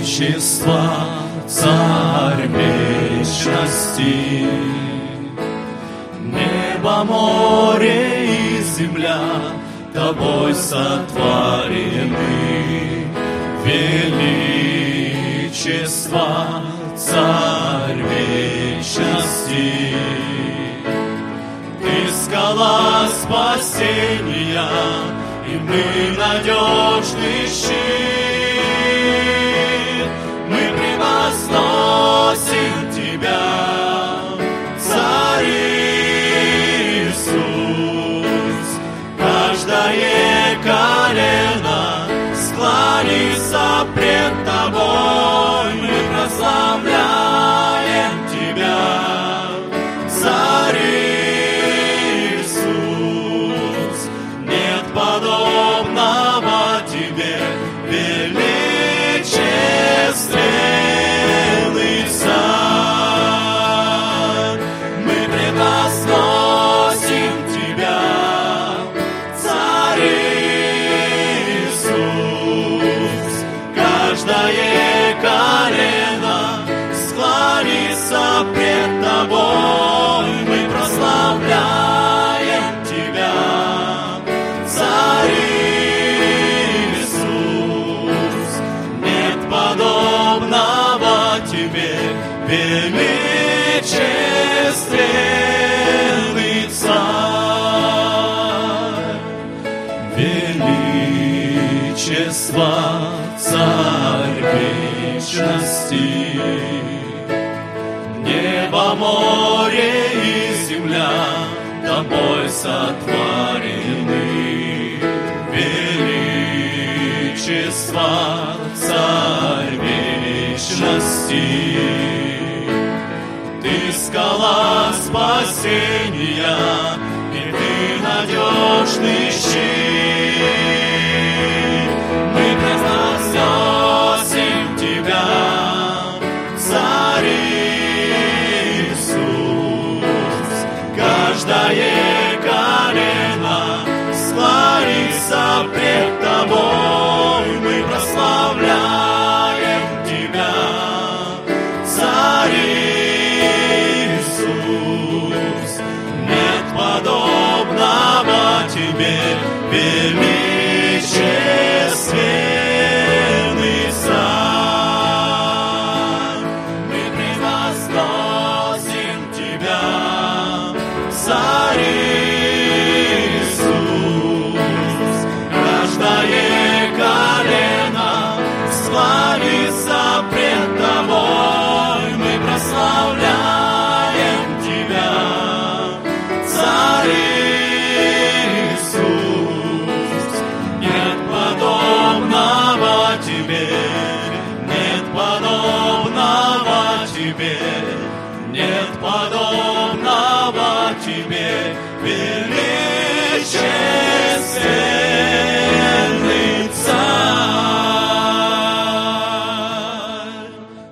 величества, Царь вечности. Небо, море и земля Тобой сотворены. Величества, Царь вечности. Ты скала спасения, и мы надежный щит. Мы превозносим Тебя, Царь Иисус. Каждое колено склонится пред Тобой. Мы прославляем Тебя, Царь Иисус. Нет подобного Тебе, величественный Царь. Мы превозносим Тебя, Царь Иисус. Каждое колено склонится пред Тобой. Мы прославляем Тебя, Царь Иисус. Нет подобного Тебе, величественный Царь. Величества, Царь вечности. Небо, море и земля Тобой сотворены. Величества, Царь вечности. Ты скала спасения, и Ты надежный щит. Мы превозносим Тебя, Царь Иисус. Каждое колено склонится пред Тобой. Мы прославляем Тебя, Царь Иисус. Нет подобного Тебе, величественный Царь. Мы превозносим Тебя, Царь Иисус. Каждое колено склонится пред Тобой. Мы прославляем Тебя, Царь Иисус. Нет подобного Тебе, нет подобного Тебе, нет подобного Тебе, величественный